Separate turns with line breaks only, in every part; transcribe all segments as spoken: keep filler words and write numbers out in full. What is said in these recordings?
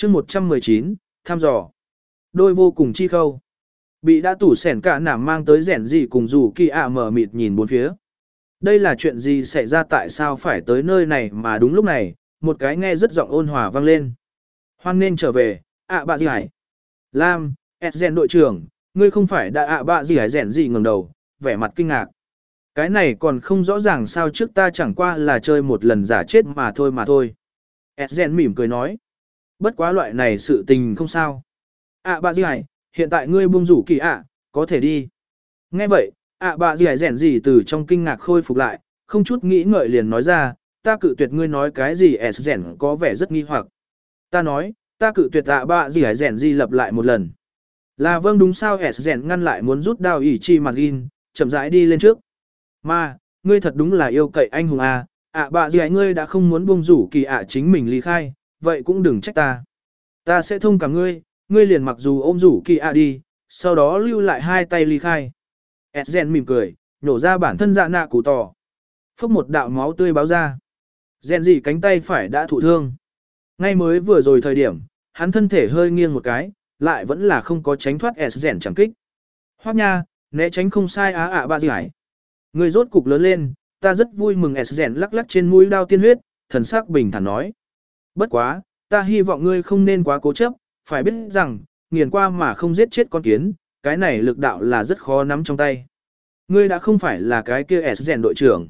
chương một trăm mười chín, thăm dò. Đôi vô cùng chi khâu. Bị đã tủ sẻn cả nảm mang tới rẻn gì cùng dù kỳ ạ mở mịt nhìn bốn phía. Đây là chuyện gì xảy ra, tại sao phải tới nơi này mà đúng lúc này, một cái nghe rất giọng ôn hòa vang lên. Hoan nên trở về, ạ bạ gì hải. Lam, Esgen đội trưởng, ngươi không phải đã ạ bạ gì hải rẻn gì ngẩng đầu, vẻ mặt kinh ngạc. Cái này còn không rõ ràng sao, trước ta chẳng qua là chơi một lần giả chết mà thôi mà thôi. Esgen mỉm cười nói. Bất quá loại này sự tình không sao. ạ bạ gì hải, hiện tại ngươi buông rủ kỳ ạ, có thể đi. Nghe vậy, ạ bạ gì hải rẻn gì từ trong kinh ngạc khôi phục lại, không chút nghĩ ngợi liền nói ra, ta cự tuyệt. Ngươi nói cái gì? Esgen có vẻ rất nghi hoặc. Ta nói, ta cự tuyệt. ạ bạ gì hải rẻn gì lặp lại một lần. Là vâng đúng sao? Esgen ngăn lại muốn rút đao ỷ chi mặt gin, chậm rãi đi lên trước. Mà, ngươi thật đúng là yêu cậy anh hùng à, ạ bạ gì hải, ngươi đã không muốn buông rủ kỳ ạ chính mình ly khai, vậy cũng đừng trách ta. Ta sẽ thông cảm ngươi, ngươi liền mặc dù ôm rủ kỳ ạ đi, sau đó lưu lại hai tay ly khai. Esgen mỉm cười, nhổ ra bản thân dạ nạ cụ tỏ. Phốc một đạo máu tươi báo ra. Gen gì cánh tay phải đã thụ thương. Ngay mới vừa rồi thời điểm, hắn thân thể hơi nghiêng một cái, lại vẫn là không có tránh thoát Esgen chẳng kích. Hoắc nha, né tránh không sai á ạ bạ gì hải. Người rốt cục lớn lên, ta rất vui mừng. Esgen lắc lắc trên mũi đao tiên huyết, thần sắc bình thản nói. Bất quá, ta hy vọng ngươi không nên quá cố chấp, phải biết rằng, nghiền qua mà không giết chết con kiến, cái này lực đạo là rất khó nắm trong tay. Ngươi đã không phải là cái kia Esgen đội trưởng.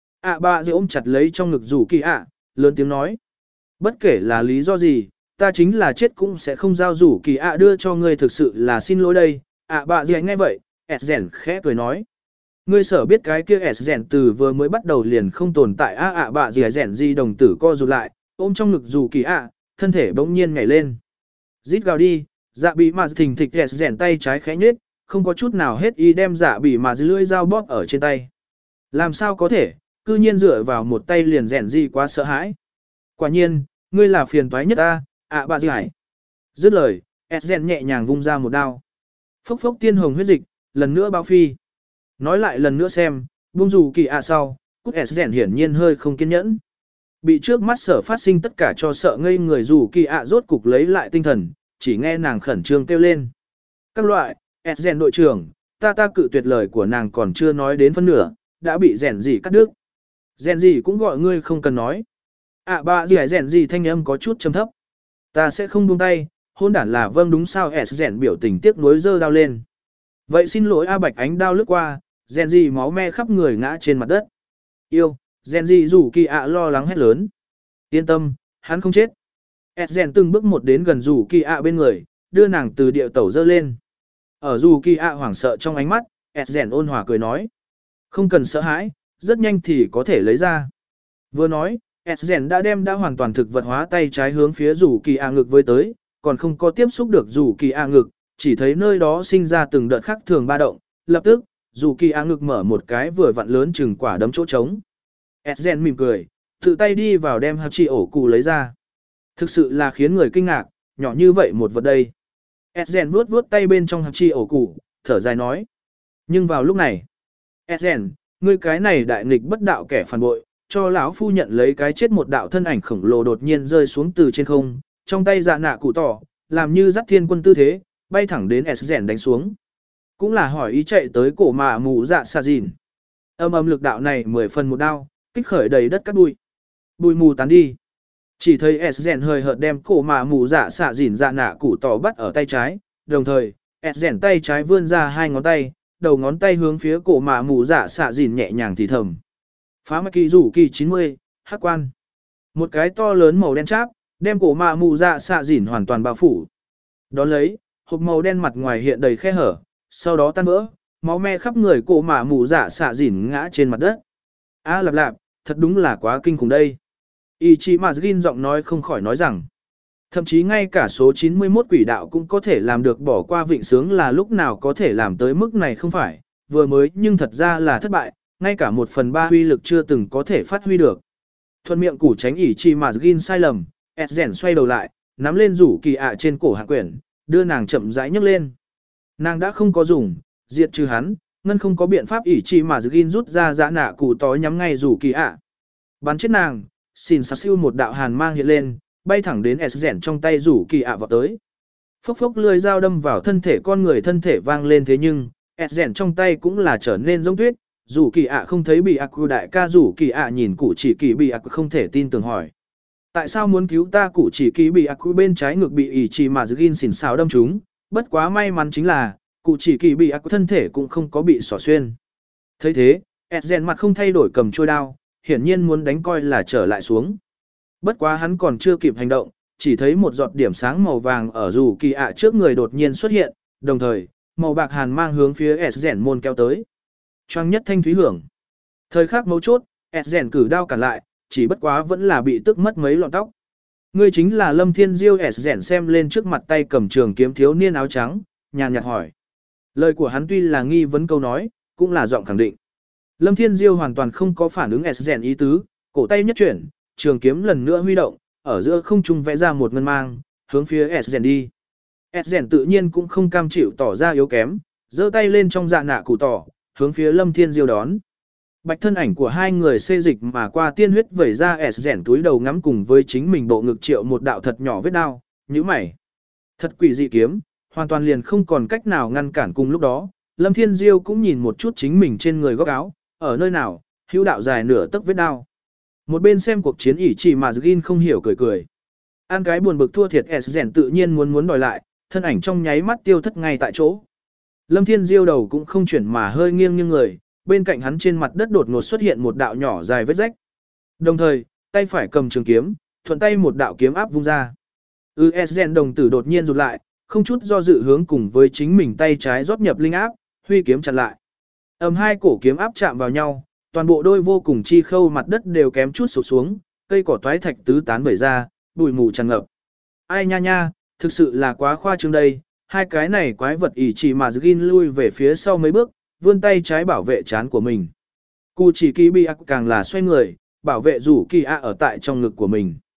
ạ bạ gì ôm chặt lấy trong ngực rủ kỳ ạ, lớn tiếng nói. Bất kể là lý do gì, ta chính là chết cũng sẽ không giao rủ kỳ ạ đưa cho ngươi, thực sự là xin lỗi đây. ạ bạ gì nghe vậy, Esgen khẽ cười nói. Ngươi sở biết cái kia Esgen từ vừa mới bắt đầu liền không tồn tại. ạ ạ bạ gì rèn gì đồng tử co rụt lại, ôm trong ngực rủ kỳ ạ, thân thể bỗng nhiên nhảy lên. Rít gào đi, dạ bị mà thình thịch Esgen tay trái khẽ nhếch, không có chút nào hết ý đem dạ bị mà lưỡi dao bóp ở trên tay. Làm sao có thể, cư nhiên dựa vào một tay liền rèn gì, quá sợ hãi. Quả nhiên, ngươi là phiền toái nhất ta, ạ bạ gì hải. Dứt lời, Esgen nhẹ nhàng vung ra một đao. Phốc phốc tiên hồng huyết dịch, lần nữa bao phi. Nói lại lần nữa xem, buông rủ kỳ ạ sau, cút. Esgen hiển nhiên hơi không kiên nhẫn. Bị trước mắt sở phát sinh tất cả cho sợ ngây người rủ kỳ ạ rốt cục lấy lại tinh thần, chỉ nghe nàng khẩn trương kêu lên. Các loại, Esgen đội trưởng, ta ta cự tuyệt, lời của nàng còn chưa nói đến phân nửa, đã bị rèn gì cắt đứt. Rèn gì cũng gọi ngươi không cần nói. ạ bạ gì hải rèn gì thanh âm có chút trầm thấp. Ta sẽ không buông tay, hôn đản là vâng đúng sao? Esgen biểu tình tiếc nuối giơ đao lên. Vậy xin lỗi a. Bạch ánh đao lướt qua, rèn gì máu me khắp người ngã trên mặt đất. Yêu, rèn gì rủ kỳ ạ lo lắng hét lớn. Yên tâm, hắn không chết. Esgen từng bước một đến gần rủ kỳ ạ bên người, đưa nàng từ địa tẩu dơ lên. Ở rủ kỳ ạ hoảng sợ trong ánh mắt, Esgen ôn hòa cười nói. Không cần sợ hãi, rất nhanh thì có thể lấy ra. Vừa nói, Esgen đã đem đã hoàn toàn thực vật hóa tay trái hướng phía rủ kỳ ạ ngực với tới, còn không có tiếp xúc được rủ kỳ ạ ngực, chỉ thấy nơi đó sinh ra từng đợt khác thường ba động, lập tức, rủ kỳ ạ ngực mở một cái vừa vặn lớn chừng quả đấm chỗ trống. Esgen mỉm cười, tự tay đi vào đem hachi ổ cụ lấy ra. Thực sự là khiến người kinh ngạc, nhỏ như vậy một vật đây. Esgen vuốt vuốt tay bên trong hachi ổ cụ, thở dài nói. Nhưng vào lúc này, Esgen, ngươi cái này đại nghịch bất đạo kẻ phản bội, cho lão phu nhận lấy cái chết. Một đạo thân ảnh khổng lồ đột nhiên rơi xuống từ trên không, trong tay dạ nạ cụ tỏ, làm như dắt thiên quân tư thế, bay thẳng đến Esgen đánh xuống. Cũng là hỏi ý chạy tới cổ mạ mù dạ xà dìn. Âm âm lực đạo này mười phần một đao, kích khởi đầy đất cát bụi. Bụi mù tán đi. Chỉ thấy Esgen hơi hợt đem cổ mạ mù dạ xà dìn dạ nạ cụ tỏ bắt ở tay trái, đồng thời, Esgen tay trái vươn ra hai ngón tay, đầu ngón tay hướng phía cổ mạ mù dạ xạ dìn nhẹ nhàng thì thầm. Phá mạch kỳ rủ kỳ chín mươi, hắc quan. Một cái to lớn màu đen cháp, đem cổ mạ mù dạ xạ dìn hoàn toàn bao phủ. Đón lấy, hộp màu đen mặt ngoài hiện đầy khe hở, sau đó tan vỡ, máu me khắp người cổ mạ mù dạ xạ dìn ngã trên mặt đất. A lạp lạp, thật đúng là quá kinh khủng đây. Ichimazgin giọng nói không khỏi nói rằng, thậm chí ngay cả số chín mươi mốt quỷ đạo cũng có thể làm được, bỏ qua vịnh sướng là lúc nào có thể làm tới mức này không phải, vừa mới nhưng thật ra là thất bại, ngay cả một phần ba huy lực chưa từng có thể phát huy được. Thuận miệng củ tránh Ichimazgin sai lầm, Esgen xoay đầu lại, nắm lên rủ kỳ ạ trên cổ hạ quyển, đưa nàng chậm rãi nhấc lên. Nàng đã không có dùng, diệt trừ hắn, ngân không có biện pháp. Ichimazgin rút ra dã nạ cụ tối nhắm ngay rủ kỳ ạ. Bắn chết nàng, xìn sạc siêu một đạo hàn mang hiện lên, bay thẳng đến S rèn trong tay rủ kỳ ạ vọt tới. Phốc phốc lưỡi dao đâm vào thân thể con người, thân thể vang lên, thế nhưng S rèn trong tay cũng là trở nên giống tuyết. Rủ kỳ ạ không thấy bị ác quy đại ca rủ kỳ ạ nhìn cụ chỉ kỳ bị ác không thể tin tưởng hỏi. Tại sao muốn cứu ta? Cụ chỉ kỳ bị ác quy bên trái ngực bị ỷ chỉ mà Jin xỉn xào đâm trúng, bất quá may mắn chính là cụ chỉ kỳ bị ác thân thể cũng không có bị xỏ xuyên. Thấy thế, Esgen mặt không thay đổi cầm trôi đao, hiển nhiên muốn đánh coi là trở lại xuống. Bất quá hắn còn chưa kịp hành động, chỉ thấy một giọt điểm sáng màu vàng ở rủ kỳ ạ trước người đột nhiên xuất hiện, đồng thời màu bạc hàn mang hướng phía Esgen môn kéo tới. Choang nhất thanh thúy hưởng. Thời khắc mấu chốt, Esgen cử đao cản lại, chỉ bất quá vẫn là bị tức mất mấy lọn tóc. Ngươi chính là Lâm Thiên Diêu. Esgen xem lên trước mặt tay cầm trường kiếm thiếu niên áo trắng, nhàn nhạt hỏi. Lời của hắn tuy là nghi vấn câu nói, cũng là giọng khẳng định. Lâm Thiên Diêu hoàn toàn không có phản ứng Esgen ý tứ, cổ tay nhất chuyển, trường kiếm lần nữa huy động, ở giữa không trung vẽ ra một ngân mang, hướng phía Esgen đi. Esgen tự nhiên cũng không cam chịu tỏ ra yếu kém, giơ tay lên trong dạ nạ cụ tỏ, hướng phía Lâm Thiên Diêu đón. Bạch thân ảnh của hai người xê dịch mà qua, tiên huyết vẩy ra. Esgen túi đầu ngắm cùng với chính mình bộ ngực triệu một đạo thật nhỏ vết đao, nhíu mày. Thật quỷ dị kiếm, hoàn toàn liền không còn cách nào ngăn cản. Cùng lúc đó, Lâm Thiên Diêu cũng nhìn một chút chính mình trên người góc áo, ở nơi nào, hữu đạo dài nửa tấc vết đao. Một bên xem cuộc chiến ỷ chỉ mà Jin không hiểu cười cười. An cái buồn bực thua thiệt Esgen tự nhiên muốn muốn đòi lại, thân ảnh trong nháy mắt tiêu thất ngay tại chỗ. Lâm Thiên Diêu đầu cũng không chuyển mà hơi nghiêng như người, bên cạnh hắn trên mặt đất đột ngột xuất hiện một đạo nhỏ dài vết rách. Đồng thời, tay phải cầm trường kiếm, thuận tay một đạo kiếm áp vung ra. Ừ, Esgen đồng tử đột nhiên rụt lại, không chút do dự hướng cùng với chính mình tay trái rót nhập linh áp, huy kiếm chặn lại. Ầm, hai cổ kiếm áp chạm vào nhau, toàn bộ đôi vô cùng chi khâu mặt đất đều kém chút sụp xuống, cây cỏ toái thạch tứ tán vẩy ra, bụi mù tràn ngập. Ai nha nha, thực sự là quá khoa trương đây. Hai cái này quái vật ỷ chỉ mà Jin lui về phía sau mấy bước, vươn tay trái bảo vệ trán của mình. Cụ chỉ kỳ bị ác càng là xoay người, bảo vệ rủ kỳ ạ ở tại trong ngực của mình.